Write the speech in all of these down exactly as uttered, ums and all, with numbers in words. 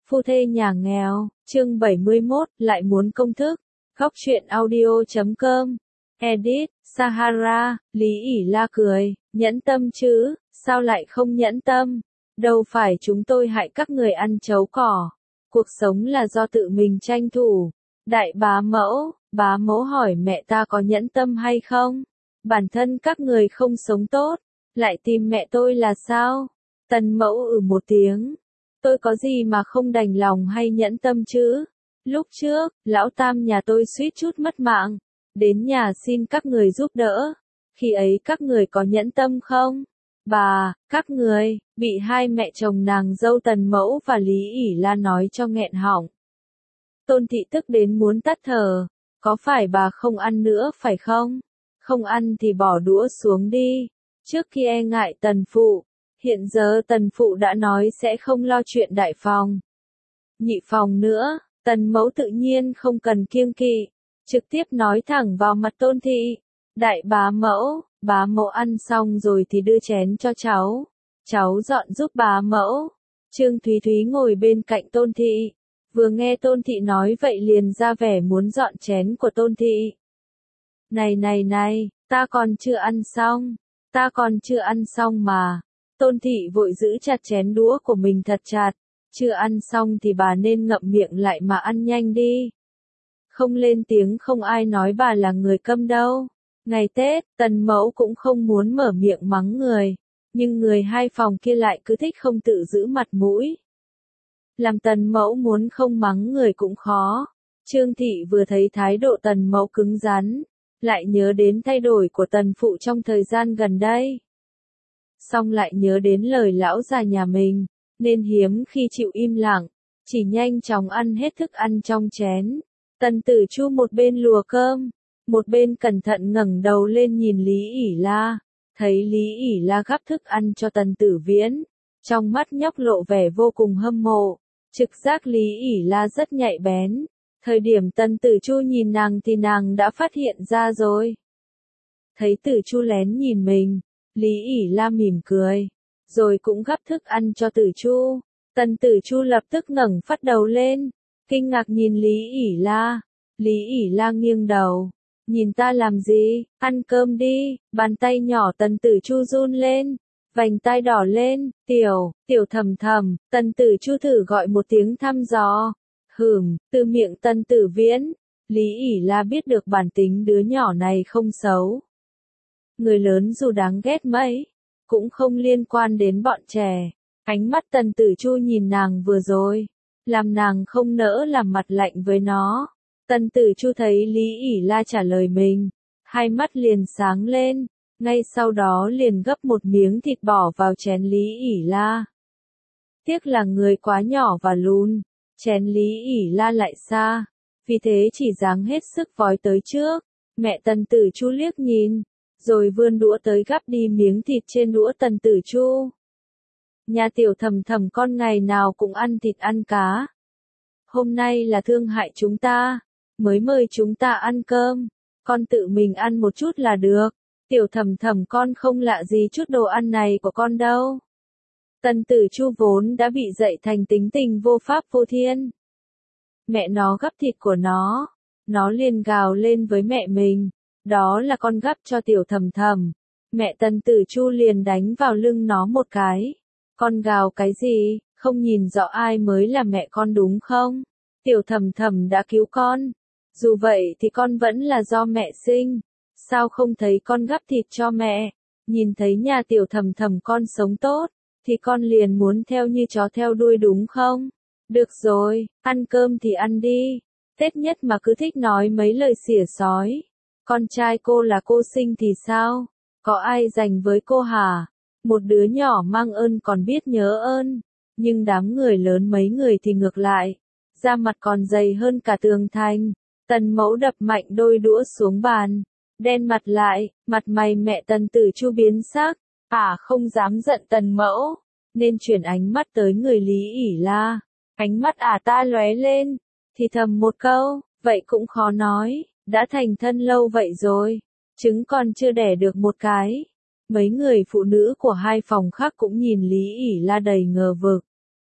Phu thê nhà nghèo, chương bảy mươi mốt, lại muốn công thức. Góc truyện audio chấm com. Edit, Sahara, Lý ỉ la cười, nhẫn tâm chứ, sao lại không nhẫn tâm? Đâu phải chúng tôi hại các người ăn chấu cỏ. Cuộc sống là do tự mình tranh thủ. Đại bá mẫu, bá mẫu hỏi mẹ ta có nhẫn tâm hay không? Bản thân các người không sống tốt, lại tìm mẹ tôi là sao? Tần mẫu ừ một tiếng. Tôi có gì mà không đành lòng hay nhẫn tâm chứ? Lúc trước, lão tam nhà tôi suýt chút mất mạng. Đến nhà xin các người giúp đỡ. Khi ấy các người có nhẫn tâm không? Bà, các người, bị hai mẹ chồng nàng dâu Tần mẫu và Lý ỉ la nói cho nghẹn họng. Tôn thị tức đến muốn tắt thở. Có phải bà không ăn nữa phải không? Không ăn thì bỏ đũa xuống đi. Trước khi e ngại Tần phụ, hiện giờ Tần phụ đã nói sẽ không lo chuyện đại phòng. Nhị phòng nữa, Tần mẫu tự nhiên không cần kiêng kỵ, trực tiếp nói thẳng vào mặt Tôn thị. Đại bá mẫu, bá mẫu ăn xong rồi thì đưa chén cho cháu. Cháu dọn giúp bá mẫu. Trương Thúy Thúy ngồi bên cạnh Tôn thị. Vừa nghe Tôn thị nói vậy liền ra vẻ muốn dọn chén của Tôn thị. Này này này, ta còn chưa ăn xong. Ta còn chưa ăn xong mà. Tôn thị vội giữ chặt chén đũa của mình thật chặt. Chưa ăn xong thì bà nên ngậm miệng lại mà ăn nhanh đi. Không lên tiếng không ai nói bà là người câm đâu. Ngày Tết, Tần mẫu cũng không muốn mở miệng mắng người. Nhưng người hai phòng kia lại cứ thích không tự giữ mặt mũi. Làm Tần mẫu muốn không mắng người cũng khó. Trương thị vừa thấy thái độ Tần mẫu cứng rắn, lại nhớ đến thay đổi của Tần phụ trong thời gian gần đây. Xong lại nhớ đến lời lão già nhà mình, nên hiếm khi chịu im lặng, chỉ nhanh chóng ăn hết thức ăn trong chén. Tần Tử Chu một bên lùa cơm, một bên cẩn thận ngẩng đầu lên nhìn Lý ỉ la, thấy Lý ỉ la gắp thức ăn cho Tần Tử Viễn, trong mắt nhóc lộ vẻ vô cùng hâm mộ, trực giác Lý ỉ la rất nhạy bén. Thời điểm Tần Tử Chu nhìn nàng thì nàng đã phát hiện ra rồi. Thấy Tử Chu lén nhìn mình, Lý ỉ la mỉm cười, rồi cũng gắp thức ăn cho Tử Chu. Tần Tử Chu lập tức ngẩng phát đầu lên, kinh ngạc nhìn Lý ỉ la. Lý ỉ la nghiêng đầu, nhìn ta làm gì, ăn cơm đi. Bàn tay nhỏ Tần Tử Chu run lên, vành tai đỏ lên. Tiểu, tiểu Thầm Thầm. Tần Tử Chu thử gọi một tiếng thăm dò. Hừm, từ miệng Tần Tử Viễn, Lý ỉ la biết được bản tính đứa nhỏ này không xấu. Người lớn dù đáng ghét mấy, cũng không liên quan đến bọn trẻ. Ánh mắt Tần Tử Chu nhìn nàng vừa rồi, làm nàng không nỡ làm mặt lạnh với nó. Tần Tử Chu thấy Lý ỉ la trả lời mình, hai mắt liền sáng lên, ngay sau đó liền gấp một miếng thịt bỏ vào chén Lý ỉ la. Tiếc là người quá nhỏ và lùn, chén Lý ỉ la lại xa, vì thế chỉ dáng hết sức vói tới trước. Mẹ Tần Tử Chu liếc nhìn, rồi vươn đũa tới gắp đi miếng thịt trên đũa Tần Tử Chu. Nhà tiểu Thầm Thầm con ngày nào cũng ăn thịt ăn cá. Hôm nay là thương hại chúng ta, mới mời chúng ta ăn cơm, con tự mình ăn một chút là được. Tiểu Thầm Thầm con không lạ gì chút đồ ăn này của con đâu. Tần Tử Chu vốn đã bị dạy thành tính tình vô pháp vô thiên. Mẹ nó gắp thịt của nó, nó liền gào lên với mẹ mình, đó là con gắp cho Tiểu Thầm Thầm. Mẹ Tần Tử Chu liền đánh vào lưng nó một cái. Con gào cái gì, không nhìn rõ ai mới là mẹ con đúng không? Tiểu Thầm Thầm đã cứu con. Dù vậy thì con vẫn là do mẹ sinh. Sao không thấy con gắp thịt cho mẹ? Nhìn thấy nhà Tiểu Thầm Thầm con sống tốt, thì con liền muốn theo như chó theo đuôi đúng không? Được rồi, ăn cơm thì ăn đi. Tết nhất mà cứ thích nói mấy lời xỉa xói. Con trai cô là cô sinh thì sao? Có ai dành với cô hả? Một đứa nhỏ mang ơn còn biết nhớ ơn. Nhưng đám người lớn mấy người thì ngược lại. Da mặt còn dày hơn cả tường thành. Tần mẫu đập mạnh đôi đũa xuống bàn. Đen mặt lại, mặt mày mẹ Tần Tử Chu biến sắc. À không dám giận Tần mẫu, nên chuyển ánh mắt tới người Lý ỉ la. Ánh mắt ả à ta lóe lên, thì thầm một câu, vậy cũng khó nói, đã thành thân lâu vậy rồi, trứng còn chưa đẻ được một cái. Mấy người phụ nữ của hai phòng khác cũng nhìn Lý ỉ la đầy ngờ vực.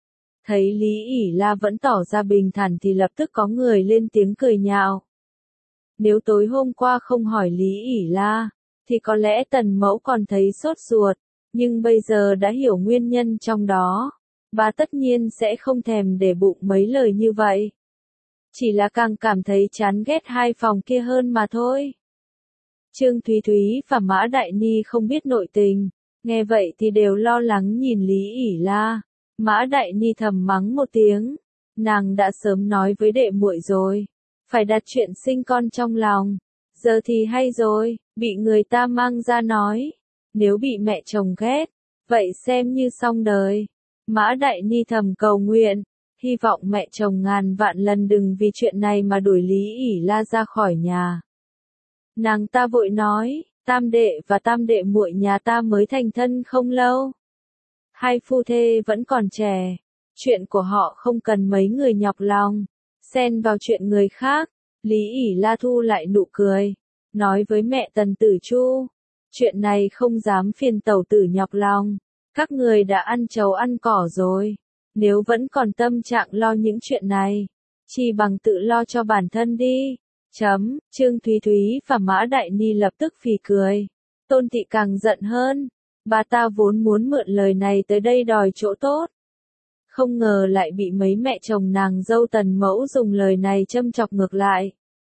Thấy Lý ỉ La vẫn tỏ ra bình thản thì lập tức có người lên tiếng cười nhạo. Nếu tối hôm qua không hỏi Lý ỉ La, thì có lẽ Tần Mẫu còn thấy sốt ruột, nhưng bây giờ đã hiểu nguyên nhân trong đó, bà tất nhiên sẽ không thèm để bụng mấy lời như vậy. Chỉ là càng cảm thấy chán ghét hai phòng kia hơn mà thôi. Trương Thúy Thúy và Mã Đại Ni không biết nội tình, nghe vậy thì đều lo lắng nhìn Lý ỉ La. Mã Đại Ni thầm mắng một tiếng, nàng đã sớm nói với đệ muội rồi, phải đặt chuyện sinh con trong lòng, giờ thì hay rồi, bị người ta mang ra nói, nếu bị mẹ chồng ghét, vậy xem như xong đời. Mã Đại Ni thầm cầu nguyện, hy vọng mẹ chồng ngàn vạn lần đừng vì chuyện này mà đuổi Lý ỉ La ra khỏi nhà. Nàng ta vội nói, tam đệ và tam đệ muội nhà ta mới thành thân không lâu. Hai phu thê vẫn còn trẻ, chuyện của họ không cần mấy người nhọc lòng, xen vào chuyện người khác. Lý ỉ La thu lại nụ cười, nói với mẹ Tần Tử Chu, chuyện này không dám phiền tẩu tử nhọc lòng, các người đã ăn trầu ăn cỏ rồi, nếu vẫn còn tâm trạng lo những chuyện này, chi bằng tự lo cho bản thân đi. Chấm, Trương Thúy Thúy và Mã Đại Ni lập tức phì cười. Tôn Thị càng giận hơn, bà ta vốn muốn mượn lời này tới đây đòi chỗ tốt. Không ngờ lại bị mấy mẹ chồng nàng dâu Tần Mẫu dùng lời này châm chọc ngược lại.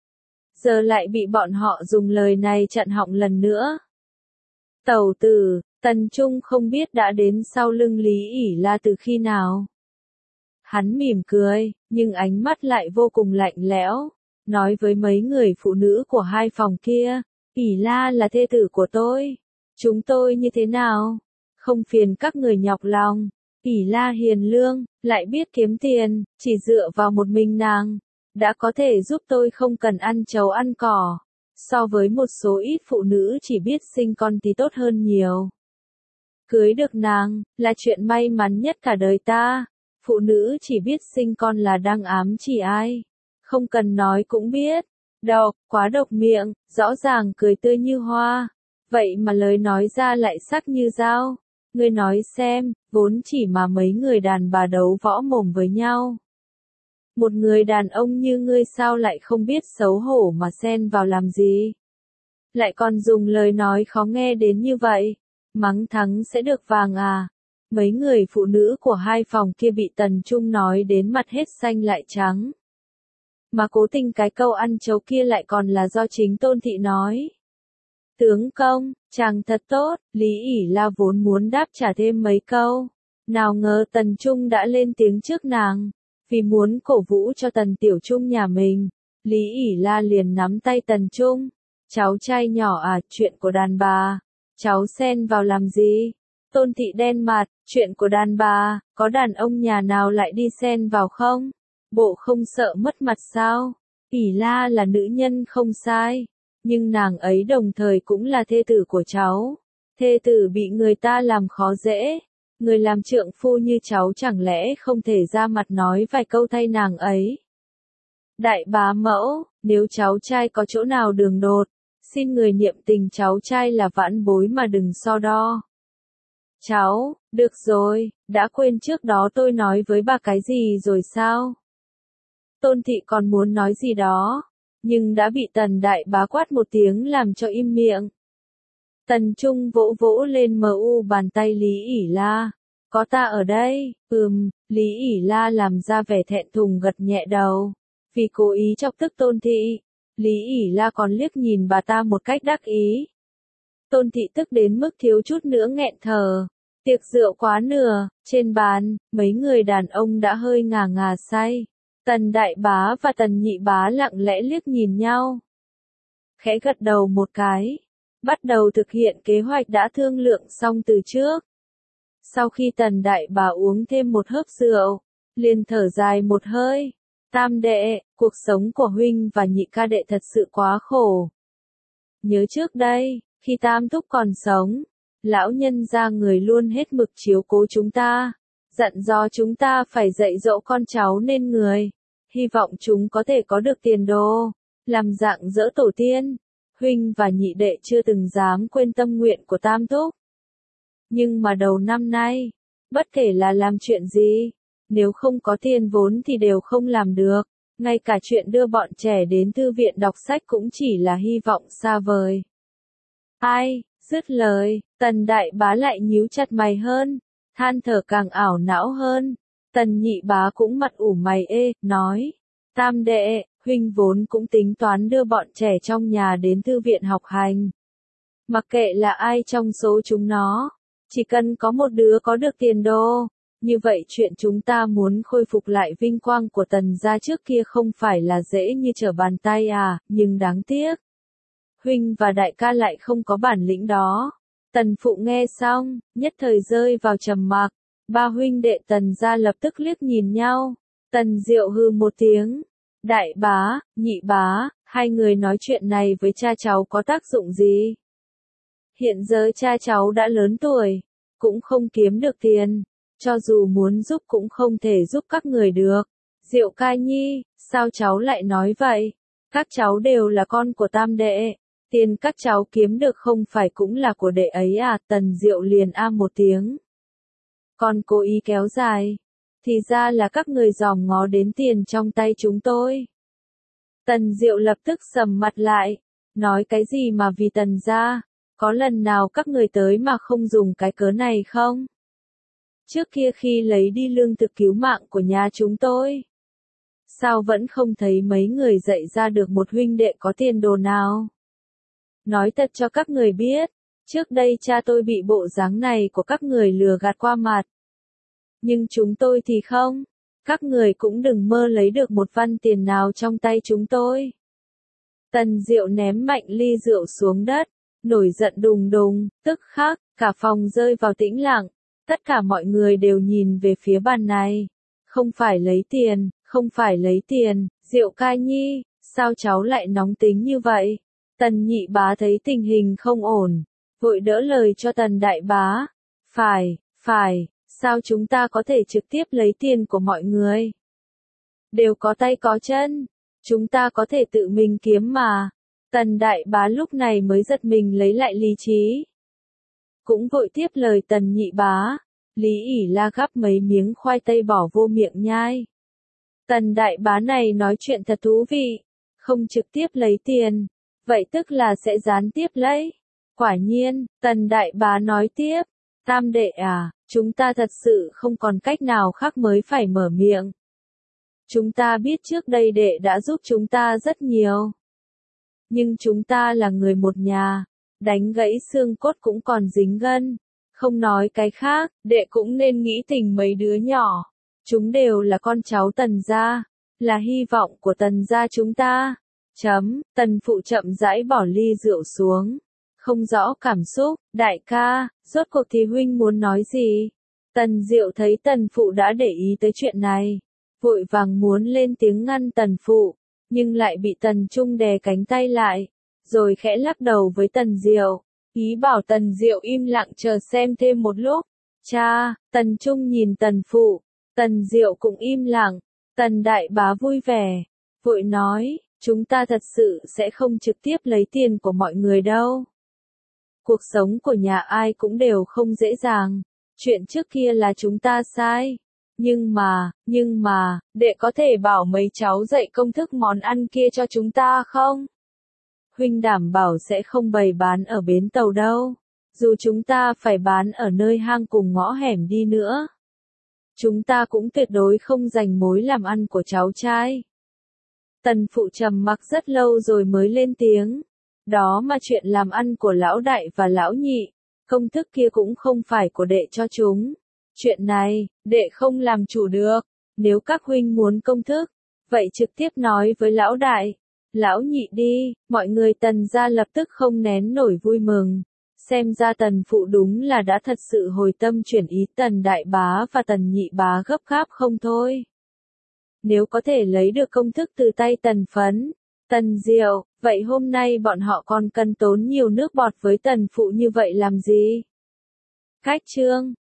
Giờ lại bị bọn họ dùng lời này chặn họng lần nữa. Tẩu tử, Tần Trung không biết đã đến sau lưng Lý ỉ La từ khi nào. Hắn mỉm cười, nhưng ánh mắt lại vô cùng lạnh lẽo, nói với mấy người phụ nữ của hai phòng kia, ỉ La là thê tử của tôi. Chúng tôi như thế nào? Không phiền các người nhọc lòng. ỉ La hiền lương, lại biết kiếm tiền, chỉ dựa vào một mình nàng, đã có thể giúp tôi không cần ăn trầu ăn cỏ. So với một số ít phụ nữ chỉ biết sinh con thì tốt hơn nhiều. Cưới được nàng, là chuyện may mắn nhất cả đời ta. Phụ nữ chỉ biết sinh con là đang ám chỉ ai. Không cần nói cũng biết. Độc, quá độc miệng, rõ ràng cười tươi như hoa. Vậy mà lời nói ra lại sắc như dao. Ngươi nói xem, vốn chỉ mà mấy người đàn bà đấu võ mồm với nhau. Một người đàn ông như ngươi sao lại không biết xấu hổ mà xen vào làm gì? Lại còn dùng lời nói khó nghe đến như vậy. Mắng thắng sẽ được vàng à? Mấy người phụ nữ của hai phòng kia bị Tần Trung nói đến mặt hết xanh lại trắng. Mà cố tình cái câu ăn chấu kia lại còn là do chính Tôn Thị nói. Tướng công, chàng thật tốt, Lý ỉ La vốn muốn đáp trả thêm mấy câu. Nào ngờ Tần Trung đã lên tiếng trước nàng. Vì muốn cổ vũ cho Tần Tiểu Trung nhà mình, Lý ỉ La liền nắm tay Tần Trung. Cháu trai nhỏ à, chuyện của đàn bà. Cháu xen vào làm gì? Tôn Thị đen mặt, chuyện của đàn bà, có đàn ông nhà nào lại đi xen vào không? Bộ không sợ mất mặt sao? ỉ La là nữ nhân không sai, nhưng nàng ấy đồng thời cũng là thê tử của cháu. Thê tử bị người ta làm khó dễ. Người làm trượng phu như cháu chẳng lẽ không thể ra mặt nói vài câu thay nàng ấy. Đại bá mẫu, nếu cháu trai có chỗ nào đường đột, xin người niệm tình cháu trai là vãn bối mà đừng so đo. Cháu, được rồi, đã quên trước đó tôi nói với bà cái gì rồi sao? Tôn Thị còn muốn nói gì đó, nhưng đã bị Tần đại bá quát một tiếng làm cho im miệng. Tần Trung vỗ vỗ lên mờ u bàn tay Lý ỉ La. Có ta ở đây, ừm, Lý ỉ La làm ra vẻ thẹn thùng gật nhẹ đầu. Vì cố ý chọc tức Tôn Thị, Lý ỉ La còn liếc nhìn bà ta một cách đắc ý. Tôn Thị tức đến mức thiếu chút nữa nghẹn thở. Tiệc rượu quá nửa, trên bàn, mấy người đàn ông đã hơi ngà ngà say. Tần đại bá và Tần nhị bá lặng lẽ liếc nhìn nhau. Khẽ gật đầu một cái. Bắt đầu thực hiện kế hoạch đã thương lượng xong từ trước. Sau khi Tần đại bà uống thêm một hớp rượu, liền thở dài một hơi. Tam đệ, cuộc sống của huynh và nhị ca đệ thật sự quá khổ. Nhớ trước đây, khi Tam thúc còn sống, lão nhân gia người luôn hết mực chiếu cố chúng ta, dặn dò chúng ta phải dạy dỗ con cháu nên người, hy vọng chúng có thể có được tiền đồ, làm dạng dỡ tổ tiên. Huynh và nhị đệ chưa từng dám quên tâm nguyện của Tam thúc. Nhưng mà đầu năm nay, bất kể là làm chuyện gì, Nếu không có tiền vốn thì đều không làm được. Ngay cả chuyện đưa bọn trẻ đến thư viện đọc sách cũng chỉ là hy vọng xa vời. Ai, dứt lời, Tần đại bá lại nhíu chặt mày hơn, than thở càng ảo não hơn. Tần nhị bá cũng mặt ủ mày ê, nói, tam đệ, huynh vốn cũng tính toán đưa bọn trẻ trong nhà đến thư viện học hành. Mặc kệ là ai trong số chúng nó, chỉ cần có một đứa có được tiền đô, như vậy chuyện chúng ta muốn khôi phục lại vinh quang của Tần gia trước kia không phải là dễ như trở bàn tay à, nhưng đáng tiếc. Huynh và đại ca lại không có bản lĩnh đó. Tần phụ nghe xong, nhất thời rơi vào trầm mặc. Ba huynh đệ Tần gia lập tức liếc nhìn nhau. Tần Diệu hừ một tiếng. Đại bá, nhị bá, hai người nói chuyện này với cha cháu có tác dụng gì? Hiện giờ cha cháu đã lớn tuổi, cũng không kiếm được tiền, cho dù muốn giúp cũng không thể giúp các người được. Diệu ca nhi, sao cháu lại nói vậy? Các cháu đều là con của tam đệ, tiền các cháu kiếm được không phải cũng là của đệ ấy à? Tần Diệu liền a một tiếng. Còn cố ý kéo dài, thì ra là các người dòm ngó đến tiền trong tay chúng tôi. Tần Diệu lập tức sầm mặt lại, nói cái gì mà vì Tần gia, có lần nào các người tới mà không dùng cái cớ này không? Trước kia khi lấy đi lương thực cứu mạng của nhà chúng tôi, sao vẫn không thấy mấy người dạy ra được một huynh đệ có tiền đồ nào? Nói thật cho các người biết, trước đây cha tôi bị bộ dáng này của các người lừa gạt qua mặt. Nhưng chúng tôi thì không, các người cũng đừng mơ lấy được một văn tiền nào trong tay chúng tôi. Tần Diệu ném mạnh ly rượu xuống đất, nổi giận đùng đùng, tức khắc, cả phòng rơi vào tĩnh lặng. Tất cả mọi người đều nhìn về phía bàn này. Không phải lấy tiền, không phải lấy tiền, Diệu ca nhi, sao cháu lại nóng tính như vậy? Tần nhị bá thấy tình hình không ổn, vội đỡ lời cho tần đại bá. Phải, phải, sao chúng ta có thể trực tiếp lấy tiền của mọi người? Đều có tay có chân, chúng ta có thể tự mình kiếm mà. Tần đại bá lúc này mới giật mình lấy lại lý trí. Cũng vội tiếp lời tần nhị bá, Lý ỉ la gắp mấy miếng khoai tây bỏ vô miệng nhai. Tần đại bá này nói chuyện thật thú vị, không trực tiếp lấy tiền, vậy tức là sẽ gián tiếp lấy. Quả nhiên, tần đại bá nói tiếp, tam đệ à, chúng ta thật sự không còn cách nào khác mới phải mở miệng. Chúng ta biết trước đây đệ đã giúp chúng ta rất nhiều. Nhưng chúng ta là người một nhà, đánh gãy xương cốt cũng còn dính gân. Không nói cái khác, đệ cũng nên nghĩ tình mấy đứa nhỏ. Chúng đều là con cháu Tần gia, là hy vọng của Tần gia chúng ta. Chấm, Tần phụ chậm rãi bỏ ly rượu xuống. Không rõ cảm xúc, đại ca, rốt cuộc thì huynh muốn nói gì? Tần Diệu thấy Tần phụ đã để ý tới chuyện này, vội vàng muốn lên tiếng ngăn Tần phụ, nhưng lại bị Tần Trung đè cánh tay lại, rồi khẽ lắc đầu với Tần Diệu, ý bảo Tần Diệu im lặng chờ xem thêm một lúc. Cha, Tần Trung nhìn Tần phụ, Tần Diệu cũng im lặng. Tần đại bá vui vẻ, vội nói, chúng ta thật sự sẽ không trực tiếp lấy tiền của mọi người đâu. Cuộc sống của nhà ai cũng đều không dễ dàng, chuyện trước kia là chúng ta sai. Nhưng mà, nhưng mà, đệ có thể bảo mấy cháu dạy công thức món ăn kia cho chúng ta không? Huynh đảm bảo sẽ không bày bán ở bến tàu đâu, dù chúng ta phải bán ở nơi hang cùng ngõ hẻm đi nữa. Chúng ta cũng tuyệt đối không dành mối làm ăn của cháu trai. Tần phụ trầm mặc rất lâu rồi mới lên tiếng. Đó mà chuyện làm ăn của lão đại và lão nhị, công thức kia cũng không phải của đệ cho chúng. Chuyện này, đệ không làm chủ được. Nếu các huynh muốn công thức, vậy trực tiếp nói với lão đại, lão nhị đi. Mọi người Tần gia lập tức không nén nổi vui mừng. Xem ra Tần phụ đúng là đã thật sự hồi tâm chuyển ý. Tần đại bá và Tần nhị bá gấp gáp không thôi. Nếu có thể lấy được công thức từ tay Tần Phấn, Tần Diệu, vậy hôm nay bọn họ còn cần tốn nhiều nước bọt với Tần phụ như vậy làm gì? Cách chương